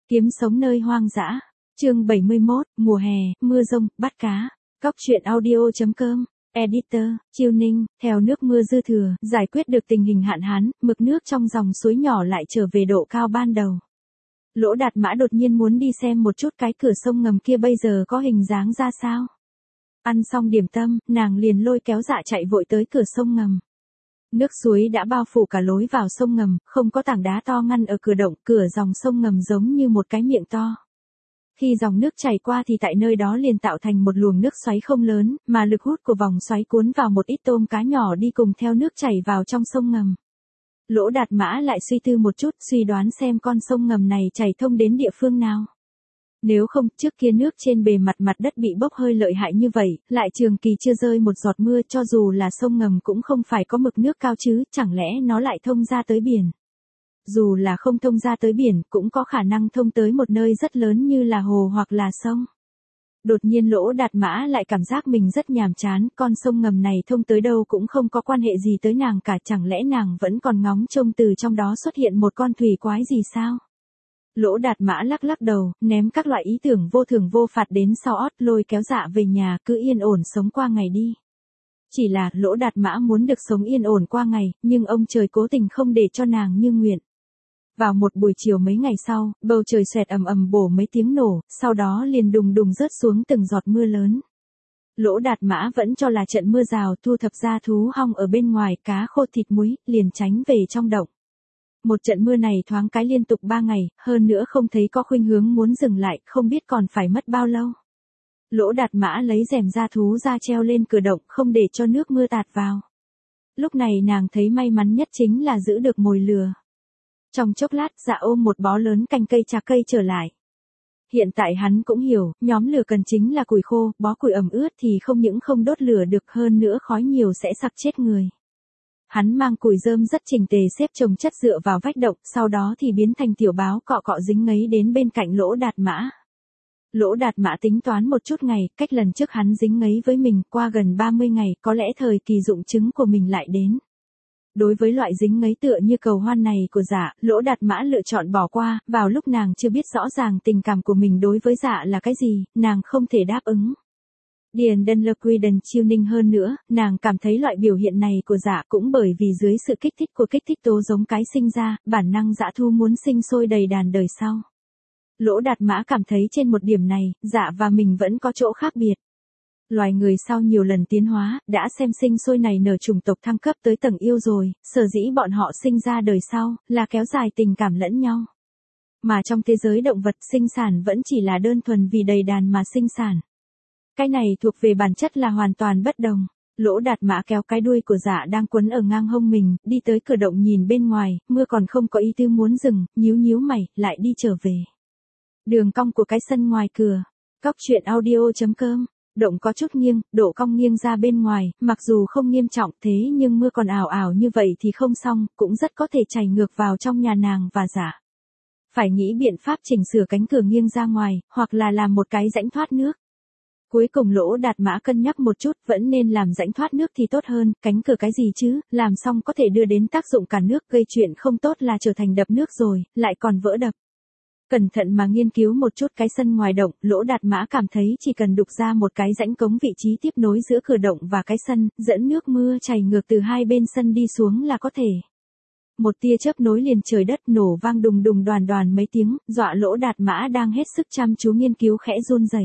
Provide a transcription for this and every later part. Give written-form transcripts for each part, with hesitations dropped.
Kiếm sống nơi hoang dã. Chương 71, mùa hè, mưa rông, bắt cá. Cóc truyện audio.com. Editor, Chiêu Ninh, theo nước mưa dư thừa, giải quyết được tình hình hạn hán, mực nước trong dòng suối nhỏ lại trở về độ cao ban đầu. Lỗ Đạt Mã đột nhiên muốn đi xem một chút cái cửa sông ngầm kia bây giờ có hình dáng ra sao. Ăn xong điểm tâm, nàng liền lôi kéo Dạ chạy vội tới cửa sông ngầm. Nước suối đã bao phủ cả lối vào sông ngầm, không có tảng đá to ngăn ở cửa động, cửa dòng sông ngầm giống như một cái miệng to. Khi dòng nước chảy qua thì tại nơi đó liền tạo thành một luồng nước xoáy không lớn, mà lực hút của vòng xoáy cuốn vào một ít tôm cá nhỏ đi cùng theo nước chảy vào trong sông ngầm. Lỗ Đạt Mã lại suy tư một chút, suy đoán xem con sông ngầm này chảy thông đến địa phương nào. Nếu không, trước kia nước trên bề mặt đất bị bốc hơi lợi hại như vậy, lại trường kỳ chưa rơi một giọt mưa, cho dù là sông ngầm cũng không phải có mực nước cao chứ, chẳng lẽ nó lại thông ra tới biển. Dù là không thông ra tới biển, cũng có khả năng thông tới một nơi rất lớn như là hồ hoặc là sông. Đột nhiên Lỗ Đạt Mã lại cảm giác mình rất nhàm chán, con sông ngầm này thông tới đâu cũng không có quan hệ gì tới nàng cả, chẳng lẽ nàng vẫn còn ngóng trông từ trong đó xuất hiện một con thủy quái gì sao? Lỗ Đạt Mã lắc lắc đầu, ném các loại ý tưởng vô thưởng vô phạt đến sau ót, lôi kéo Dạ về nhà, cứ yên ổn sống qua ngày đi. Chỉ là Lỗ Đạt Mã muốn được sống yên ổn qua ngày, nhưng ông trời cố tình không để cho nàng như nguyện. Vào một buổi chiều mấy ngày sau, bầu trời xoẹt ầm ầm bổ mấy tiếng nổ, sau đó liền đùng đùng rớt xuống từng giọt mưa lớn. Lỗ Đạt Mã vẫn cho là trận mưa rào, thu thập ra thú hong ở bên ngoài, cá khô thịt muối, liền tránh về trong động. Một trận mưa này thoáng cái liên tục 3 ngày, hơn nữa không thấy có khuynh hướng muốn dừng lại, không biết còn phải mất bao lâu. Lỗ Đạt Mã lấy rèm da thú ra treo lên cửa động, không để cho nước mưa tạt vào. Lúc này nàng thấy may mắn nhất chính là giữ được mồi lừa. Trong chốc lát, Dạ ôm một bó lớn cành cây trà cây trở lại. Hiện tại hắn cũng hiểu, nhóm lửa cần chính là củi khô, bó củi ẩm ướt thì không những không đốt lửa được, hơn nữa khói nhiều sẽ sặc chết người. Hắn mang củi rơm rất chỉnh tề xếp chồng chất dựa vào vách động, sau đó thì biến thành tiểu báo cọ cọ dính ngấy đến bên cạnh Lỗ Đạt Mã. Lỗ Đạt Mã tính toán một chút ngày, cách lần trước hắn dính ngấy với mình, qua gần 30 ngày, có lẽ thời kỳ dụng trứng của mình lại đến. Đối với loại dính ngấy tựa như cầu hoan này của Dạ, Lỗ Đạt Mã lựa chọn bỏ qua, vào lúc nàng chưa biết rõ ràng tình cảm của mình đối với Dạ là cái gì, nàng không thể đáp ứng. Điền Đân Lơ Quy Đần Chiêu Ninh hơn nữa, nàng cảm thấy loại biểu hiện này của Dạ cũng bởi vì dưới sự kích thích của kích thích tố giống cái sinh ra, bản năng dã thu muốn sinh sôi đầy đàn đời sau. Lỗ Đạt Mã cảm thấy trên một điểm này, Dạ và mình vẫn có chỗ khác biệt. Loài người sau nhiều lần tiến hóa, đã xem sinh sôi này nở chủng tộc thăng cấp tới tầng yêu rồi, sở dĩ bọn họ sinh ra đời sau, là kéo dài tình cảm lẫn nhau. Mà trong thế giới động vật sinh sản vẫn chỉ là đơn thuần vì đầy đàn mà sinh sản. Cái này thuộc về bản chất là hoàn toàn bất đồng. Lỗ Đạt Mã kéo cái đuôi của Dạ đang quấn ở ngang hông mình, đi tới cửa động nhìn bên ngoài, mưa còn không có ý tư muốn dừng, nhíu mày, lại đi trở về. Đường cong của cái sân ngoài cửa. Cóc truyện audio.com. Động có chút nghiêng, độ cong nghiêng ra bên ngoài, mặc dù không nghiêm trọng thế nhưng mưa còn ảo ảo như vậy thì không xong, cũng rất có thể chảy ngược vào trong nhà nàng và Dạ. Phải nghĩ biện pháp chỉnh sửa cánh cửa nghiêng ra ngoài, hoặc là làm một cái rãnh thoát nước. Cuối cùng Lỗ Đạt Mã cân nhắc một chút, vẫn nên làm rãnh thoát nước thì tốt hơn, cánh cửa cái gì chứ, làm xong có thể đưa đến tác dụng cản nước, gây chuyện không tốt là trở thành đập nước rồi, lại còn vỡ đập. Cẩn thận mà nghiên cứu một chút cái sân ngoài động, Lỗ Đạt Mã cảm thấy chỉ cần đục ra một cái rãnh cống vị trí tiếp nối giữa cửa động và cái sân, dẫn nước mưa chảy ngược từ hai bên sân đi xuống là có thể. Một tia chớp nối liền trời đất, nổ vang đùng đùng đoàn mấy tiếng, dọa Lỗ Đạt Mã đang hết sức chăm chú nghiên cứu khẽ run rẩy.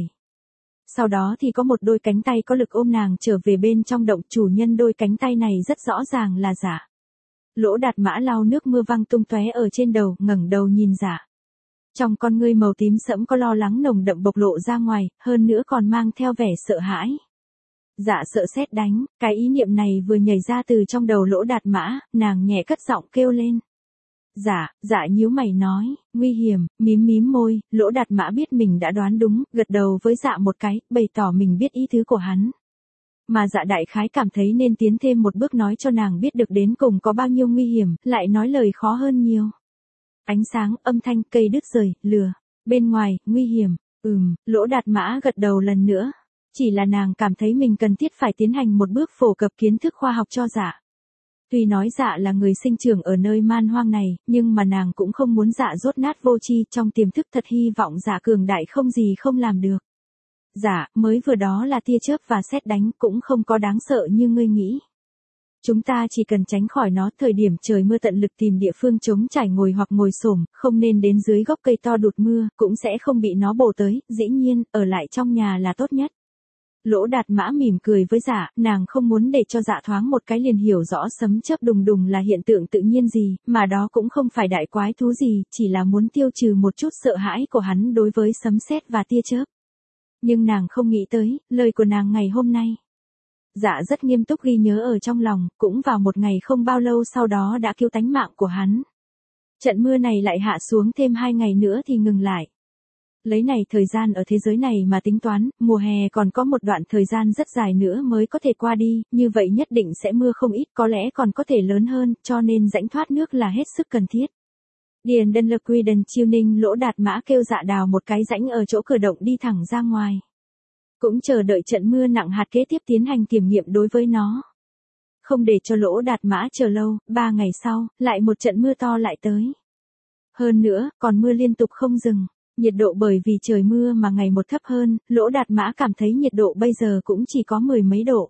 Sau đó thì có một đôi cánh tay có lực ôm nàng trở về bên trong động, chủ nhân đôi cánh tay này rất rõ ràng là Dạ. Lỗ Đạt Mã lau nước mưa văng tung tóe ở trên đầu, ngẩng đầu nhìn Dạ. Trong con ngươi màu tím sẫm có lo lắng nồng đậm bộc lộ ra ngoài, hơn nữa còn mang theo vẻ sợ hãi. Dạ sợ sét đánh, cái ý niệm này vừa nhảy ra từ trong đầu Lỗ Đạt Mã, nàng nhẹ cất giọng kêu lên. Dạ nhíu mày nói, nguy hiểm, mím môi, Lỗ Đạt Mã biết mình đã đoán đúng, gật đầu với Dạ một cái, bày tỏ mình biết ý tứ của hắn. Mà Dạ đại khái cảm thấy nên tiến thêm một bước nói cho nàng biết được đến cùng có bao nhiêu nguy hiểm, lại nói lời khó hơn nhiều. Ánh sáng, âm thanh, cây đứt rời, lửa. Bên ngoài, nguy hiểm. Lỗ Đạt Mã gật đầu lần nữa. Chỉ là nàng cảm thấy mình cần thiết phải tiến hành một bước phổ cập kiến thức khoa học cho Dạ. Tuy nói dạ là người sinh trưởng ở nơi man hoang này, nhưng mà nàng cũng không muốn dạ dốt nát vô tri, trong tiềm thức thật hy vọng dạ cường đại không gì không làm được. Dạ, mới vừa đó là tia chớp và sét đánh, cũng không có đáng sợ như ngươi nghĩ. Chúng ta chỉ cần tránh khỏi nó, thời điểm trời mưa tận lực tìm địa phương trống trải ngồi hoặc ngồi xổm, không nên đến dưới gốc cây to đụt mưa, cũng sẽ không bị nó bổ tới, dĩ nhiên, ở lại trong nhà là tốt nhất. Lỗ Đạt Mã mỉm cười với dạ, nàng không muốn để cho dạ thoáng một cái liền hiểu rõ sấm chớp đùng đùng là hiện tượng tự nhiên gì, mà đó cũng không phải đại quái thú gì, chỉ là muốn tiêu trừ một chút sợ hãi của hắn đối với sấm sét và tia chớp. Nhưng nàng không nghĩ tới, lời của nàng ngày hôm nay. Dạ rất nghiêm túc ghi nhớ ở trong lòng, cũng vào một ngày không bao lâu sau đó đã cứu tánh mạng của hắn. Trận mưa này lại hạ xuống thêm 2 ngày nữa thì ngừng lại. Lấy này thời gian ở thế giới này mà tính toán, mùa hè còn có một đoạn thời gian rất dài nữa mới có thể qua đi, như vậy nhất định sẽ mưa không ít, có lẽ còn có thể lớn hơn, cho nên rãnh thoát nước là hết sức cần thiết. Điền Đơn Lực Quy Đần Chiêu Ninh Lỗ Đạt Mã kêu dạ đào một cái rãnh ở chỗ cửa động đi thẳng ra ngoài. Cũng chờ đợi trận mưa nặng hạt kế tiếp tiến hành kiểm nghiệm đối với nó. Không để cho Lỗ Đạt Mã chờ lâu, 3 ngày sau, lại một trận mưa to lại tới. Hơn nữa, còn mưa liên tục không dừng. Nhiệt độ bởi vì trời mưa mà ngày một thấp hơn, Lỗ Đạt Mã cảm thấy nhiệt độ bây giờ cũng chỉ có 10 mấy độ.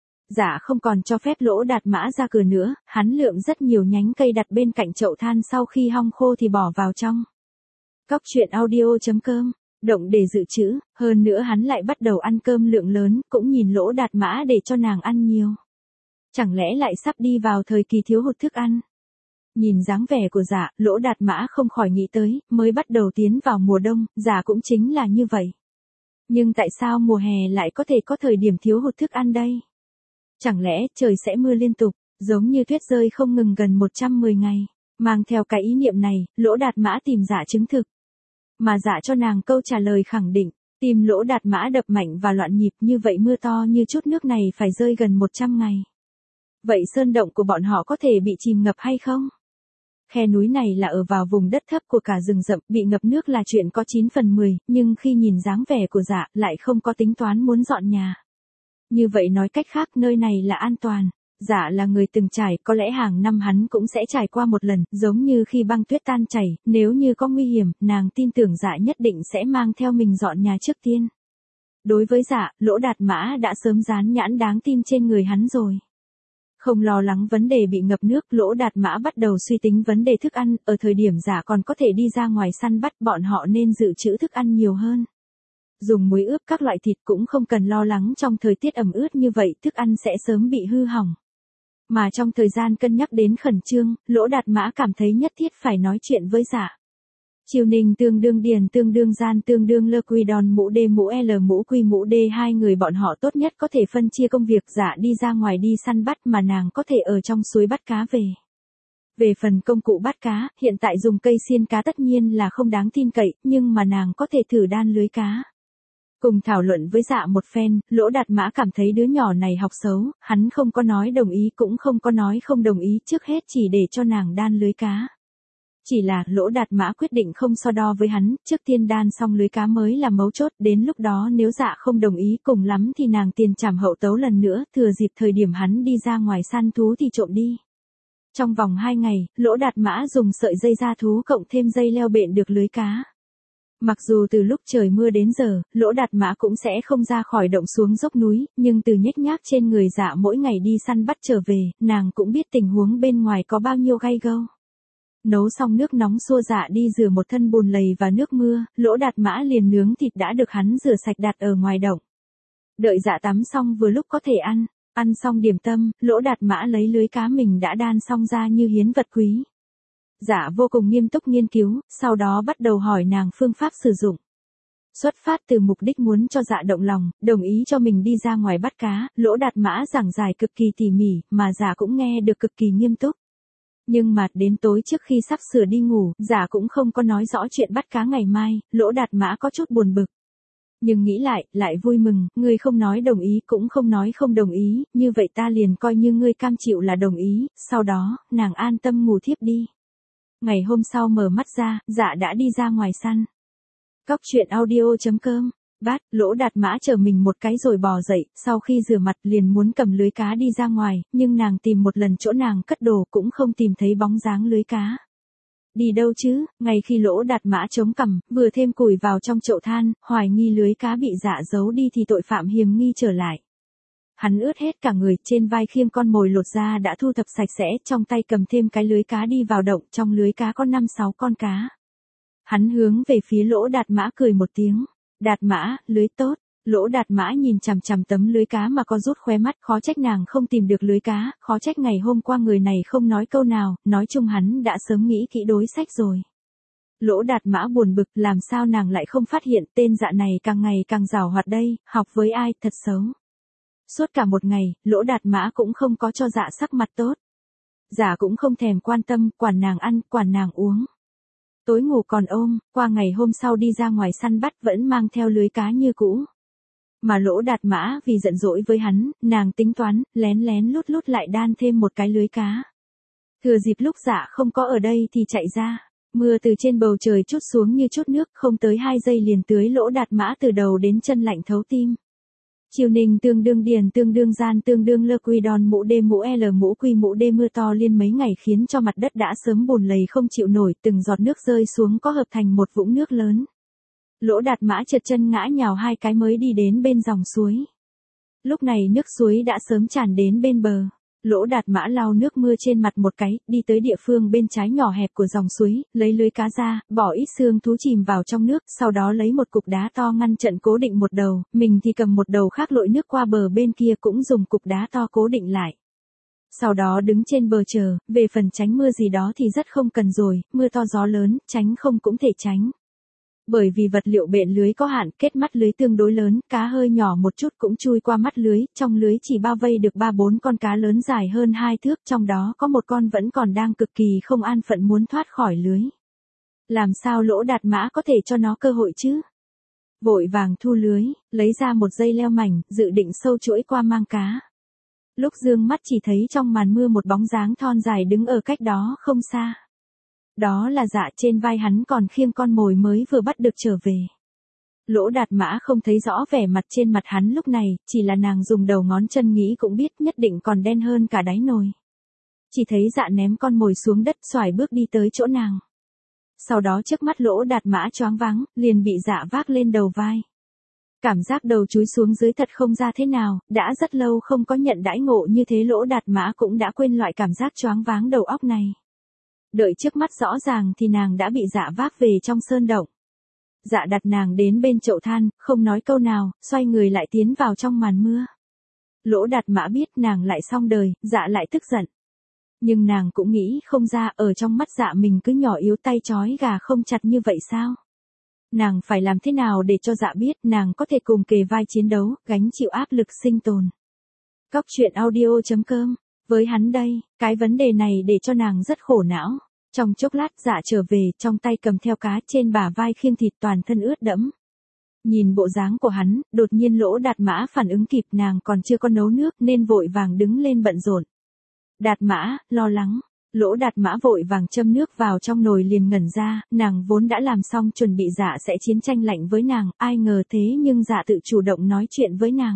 Dạ không còn cho phép Lỗ Đạt Mã ra cửa nữa, hắn lượm rất nhiều nhánh cây đặt bên cạnh chậu than sau khi hong khô thì bỏ vào trong. Cóc truyện audio.com, động để dự trữ, hơn nữa hắn lại bắt đầu ăn cơm lượng lớn, cũng nhìn Lỗ Đạt Mã để cho nàng ăn nhiều. Chẳng lẽ lại sắp đi vào thời kỳ thiếu hụt thức ăn? Nhìn dáng vẻ của dạ, Lỗ Đạt Mã không khỏi nghĩ tới, mới bắt đầu tiến vào mùa đông, dạ cũng chính là như vậy. Nhưng tại sao mùa hè lại có thể có thời điểm thiếu hụt thức ăn đây? Chẳng lẽ trời sẽ mưa liên tục, giống như tuyết rơi không ngừng gần 110 ngày? Mang theo cái ý niệm này, Lỗ Đạt Mã tìm dạ chứng thực. Mà dạ cho nàng câu trả lời khẳng định, tim Lỗ Đạt Mã đập mạnh và loạn nhịp, như vậy mưa to như chút nước này phải rơi gần 100 ngày. Vậy sơn động của bọn họ có thể bị chìm ngập hay không? Khe núi này là ở vào vùng đất thấp của cả rừng rậm, bị ngập nước là chuyện có 9 phần 10, nhưng khi nhìn dáng vẻ của dạ, lại không có tính toán muốn dọn nhà. Như vậy nói cách khác, nơi này là an toàn. Dạ là người từng trải, có lẽ hàng năm hắn cũng sẽ trải qua một lần, giống như khi băng tuyết tan chảy, nếu như có nguy hiểm, nàng tin tưởng dạ nhất định sẽ mang theo mình dọn nhà trước tiên. Đối với dạ, Lỗ Đạt Mã đã sớm dán nhãn đáng tin trên người hắn rồi. Không lo lắng vấn đề bị ngập nước, Lỗ Đạt Mã bắt đầu suy tính vấn đề thức ăn, ở thời điểm dạ còn có thể đi ra ngoài săn bắt, bọn họ nên dự trữ thức ăn nhiều hơn. Dùng muối ướp các loại thịt, cũng không cần lo lắng trong thời tiết ẩm ướt như vậy, thức ăn sẽ sớm bị hư hỏng. Mà trong thời gian cân nhắc đến khẩn trương, Lỗ Đạt Mã cảm thấy nhất thiết phải nói chuyện với dạ. Chiêu Ninh tương đương Điền tương đương Gian tương đương Lơ Quy Đòn mũ D mũ L mũ Quy mũ D, hai người bọn họ tốt nhất có thể phân chia công việc, dạ đi ra ngoài đi săn bắt mà nàng có thể ở trong suối bắt cá về. Về phần công cụ bắt cá, hiện tại dùng cây xiên cá tất nhiên là không đáng tin cậy, nhưng mà nàng có thể thử đan lưới cá. Cùng thảo luận với dạ một phen, Lỗ Đạt Mã cảm thấy đứa nhỏ này học xấu, hắn không có nói đồng ý cũng không có nói không đồng ý, trước hết chỉ để cho nàng đan lưới cá. Chỉ là Lỗ Đạt Mã quyết định không so đo với hắn, trước tiên đan xong lưới cá mới là mấu chốt, đến lúc đó nếu dạ không đồng ý cùng lắm thì nàng tiền trảm hậu tấu lần nữa, thừa dịp thời điểm hắn đi ra ngoài săn thú thì trộm đi. Trong vòng 2 ngày, Lỗ Đạt Mã dùng sợi dây da thú cộng thêm dây leo bện được lưới cá. Mặc dù từ lúc trời mưa đến giờ, Lỗ Đạt Mã cũng sẽ không ra khỏi động xuống dốc núi, nhưng từ nhếch nhác trên người dạ mỗi ngày đi săn bắt trở về, nàng cũng biết tình huống bên ngoài có bao nhiêu gay gâu. Nấu xong nước nóng xua dạ đi rửa một thân bùn lầy và nước mưa, Lỗ Đạt Mã liền nướng thịt đã được hắn rửa sạch đặt ở ngoài động. Đợi dạ tắm xong vừa lúc có thể ăn, ăn xong điểm tâm, Lỗ Đạt Mã lấy lưới cá mình đã đan xong ra như hiến vật quý. Dạ vô cùng nghiêm túc nghiên cứu, sau đó bắt đầu hỏi nàng phương pháp sử dụng. Xuất phát từ mục đích muốn cho dạ động lòng, đồng ý cho mình đi ra ngoài bắt cá, Lỗ Đạt Mã giảng giải cực kỳ tỉ mỉ, mà dạ cũng nghe được cực kỳ nghiêm túc. Nhưng mà đến tối trước khi sắp sửa đi ngủ, dạ cũng không có nói rõ chuyện bắt cá ngày mai, Lỗ Đạt Mã có chút buồn bực. Nhưng nghĩ lại vui mừng, ngươi không nói đồng ý cũng không nói không đồng ý, như vậy ta liền coi như ngươi cam chịu là đồng ý, sau đó, nàng an tâm ngủ thiếp đi. Ngày hôm sau mở mắt ra, dạ đã đi ra ngoài săn. Cóc truyện audio.com Bát, Lỗ Đạt Mã chờ mình một cái rồi bò dậy, sau khi rửa mặt liền muốn cầm lưới cá đi ra ngoài, nhưng nàng tìm một lần chỗ nàng cất đồ cũng không tìm thấy bóng dáng lưới cá. Đi đâu chứ, ngay khi Lỗ Đạt Mã chống cằm, vừa thêm củi vào trong chậu than, hoài nghi lưới cá bị Dạ giấu đi thì tội phạm hiềm nghi trở lại. Hắn ướt hết cả người, trên vai khiêng con mồi lột ra đã thu thập sạch sẽ, trong tay cầm thêm cái lưới cá đi vào động, trong lưới cá có 5-6 con cá. Hắn hướng về phía Lỗ Đạt Mã cười một tiếng. Đạt Mã, lưới tốt. Lỗ Đạt Mã nhìn chằm chằm tấm lưới cá mà có rút khóe mắt, khó trách nàng không tìm được lưới cá, khó trách ngày hôm qua người này không nói câu nào, nói chung hắn đã sớm nghĩ kỹ đối sách rồi. Lỗ Đạt Mã buồn bực, làm sao nàng lại không phát hiện, tên Dạ này càng ngày càng giàu hoạt đây, học với ai, thật xấu. Suốt cả một ngày, Lỗ Đạt Mã cũng không có cho Dạ sắc mặt tốt. Dạ cũng không thèm quan tâm, quản nàng ăn, quản nàng uống. Tối ngủ còn ôm, qua ngày hôm sau đi ra ngoài săn bắt vẫn mang theo lưới cá như cũ. Mà Lỗ Đạt Mã vì giận dỗi với hắn, nàng tính toán, lén lén lút lút lại đan thêm một cái lưới cá. Thừa dịp lúc Dạ không có ở đây thì chạy ra. Mưa từ trên bầu trời trút xuống như chút nước, không tới 2 giây liền tưới Lỗ Đạt Mã từ đầu đến chân lạnh thấu tim. Chiều ninh tương đương điền tương đương gian tương đương lơ quy đòn mũ đê mũ l mũ quy mũ đê mưa to liên mấy ngày khiến cho mặt đất đã sớm bùn lầy không chịu nổi, từng giọt nước rơi xuống có hợp thành một vũng nước lớn. Lỗ Đạt Mã trượt chân ngã nhào 2 cái mới đi đến bên dòng suối. Lúc này nước suối đã sớm tràn đến bên bờ. Lỗ Đạt Mã lau nước mưa trên mặt một cái, đi tới địa phương bên trái nhỏ hẹp của dòng suối, lấy lưới cá ra, bỏ ít xương thú chìm vào trong nước, sau đó lấy một cục đá to ngăn chặn cố định một đầu, mình thì cầm một đầu khác lội nước qua bờ bên kia cũng dùng cục đá to cố định lại. Sau đó đứng trên bờ chờ, về phần tránh mưa gì đó thì rất không cần rồi, mưa to gió lớn, tránh không cũng thể tránh. Bởi vì vật liệu bện lưới có hạn, kết mắt lưới tương đối lớn, cá hơi nhỏ một chút cũng chui qua mắt lưới, trong lưới chỉ bao vây được 3-4 con cá lớn dài hơn 2 thước, trong đó có một con vẫn còn đang cực kỳ không an phận muốn thoát khỏi lưới. Làm sao Lỗ Đạt Mã có thể cho nó cơ hội chứ? Vội vàng thu lưới, lấy ra một dây leo mảnh, dự định sâu chuỗi qua mang cá. Lúc dương mắt chỉ thấy trong màn mưa một bóng dáng thon dài đứng ở cách đó không xa. Đó là Dạ, trên vai hắn còn khiêng con mồi mới vừa bắt được trở về. Lỗ Đạt Mã không thấy rõ vẻ mặt trên mặt hắn lúc này, chỉ là nàng dùng đầu ngón chân nghĩ cũng biết nhất định còn đen hơn cả đáy nồi. Chỉ thấy Dạ ném con mồi xuống đất, xoài bước đi tới chỗ nàng. Sau đó trước mắt Lỗ Đạt Mã choáng váng, liền bị Dạ vác lên đầu vai. Cảm giác đầu chúi xuống dưới thật không ra thế nào, đã rất lâu không có nhận đãi ngộ như thế, Lỗ Đạt Mã cũng đã quên loại cảm giác choáng váng đầu óc này. Đợi trước mắt rõ ràng thì nàng đã bị Dạ vác về trong sơn động. Dạ đặt nàng đến bên chậu than, không nói câu nào, xoay người lại tiến vào trong màn mưa. Lỗ Đạt Mã biết nàng lại xong đời, Dạ lại tức giận. Nhưng nàng cũng nghĩ không ra, ở trong mắt Dạ mình cứ nhỏ yếu tay trói gà không chặt như vậy sao? Nàng phải làm thế nào để cho Dạ biết nàng có thể cùng kề vai chiến đấu, gánh chịu áp lực sinh tồn. Cóc truyện audio.com. Với hắn đây, cái vấn đề này để cho nàng rất khổ não. Trong chốc lát Dạ trở về, trong tay cầm theo cá, trên bả vai khiêng thịt, toàn thân ướt đẫm. Nhìn bộ dáng của hắn, đột nhiên Lỗ Đạt Mã phản ứng kịp, nàng còn chưa có nấu nước nên vội vàng đứng lên bận rộn. Đạt Mã, lo lắng. Lỗ Đạt Mã vội vàng châm nước vào trong nồi liền ngẩn ra, nàng vốn đã làm xong chuẩn bị Dạ sẽ chiến tranh lạnh với nàng, ai ngờ thế nhưng Dạ tự chủ động nói chuyện với nàng.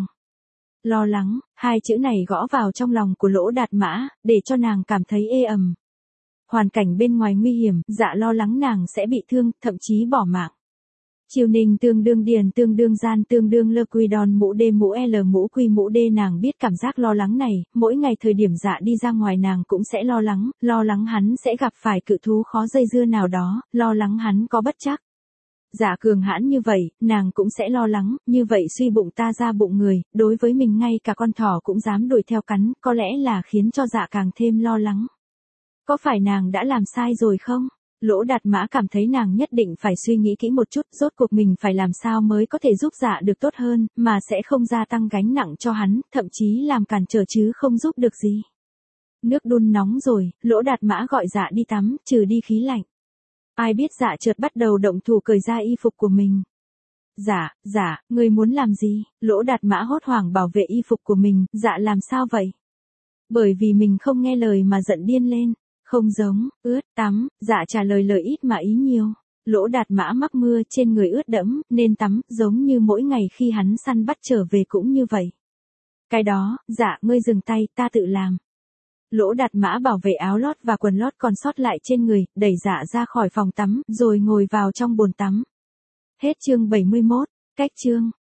Lo lắng, 2 chữ này gõ vào trong lòng của Lỗ Đạt Mã, để cho nàng cảm thấy ê ẩm. Hoàn cảnh bên ngoài nguy hiểm, Dạ lo lắng nàng sẽ bị thương, thậm chí bỏ mạng. Chiều ninh tương đương điền tương đương gian tương đương lơ quy đòn mũ đê mũ l mũ quy mũ đê, nàng biết cảm giác lo lắng này, mỗi ngày thời điểm Dạ đi ra ngoài nàng cũng sẽ lo lắng hắn sẽ gặp phải cự thú khó dây dưa nào đó, lo lắng hắn có bất trắc. Dạ cường hãn như vậy, nàng cũng sẽ lo lắng, như vậy suy bụng ta ra bụng người, đối với mình ngay cả con thỏ cũng dám đuổi theo cắn, có lẽ là khiến cho Dạ càng thêm lo lắng. Có phải nàng đã làm sai rồi không? Lỗ Đạt Mã cảm thấy nàng nhất định phải suy nghĩ kỹ một chút, rốt cuộc mình phải làm sao mới có thể giúp Dạ được tốt hơn, mà sẽ không gia tăng gánh nặng cho hắn, thậm chí làm cản trở chứ không giúp được gì. Nước đun nóng rồi, Lỗ Đạt Mã gọi Dạ đi tắm, trừ đi khí lạnh. Ai biết Dạ chợt bắt đầu động thủ cởi ra y phục của mình. Dạ, ngươi muốn làm gì? Lỗ Đạt Mã hốt hoảng bảo vệ y phục của mình, Dạ làm sao vậy? Bởi vì mình không nghe lời mà giận điên lên. Không giống, ướt, tắm, Dạ trả lời lời ít mà ý nhiều. Lỗ Đạt Mã mắc mưa trên người ướt đẫm, nên tắm, giống như mỗi ngày khi hắn săn bắt trở về cũng như vậy. Cái đó, dạ, ngươi dừng tay, ta tự làm. Lỗ Đạt Mã bảo vệ áo lót và quần lót còn sót lại trên người, đẩy dạ ra khỏi phòng tắm, rồi ngồi vào trong bồn tắm. Hết chương 71, cách chương.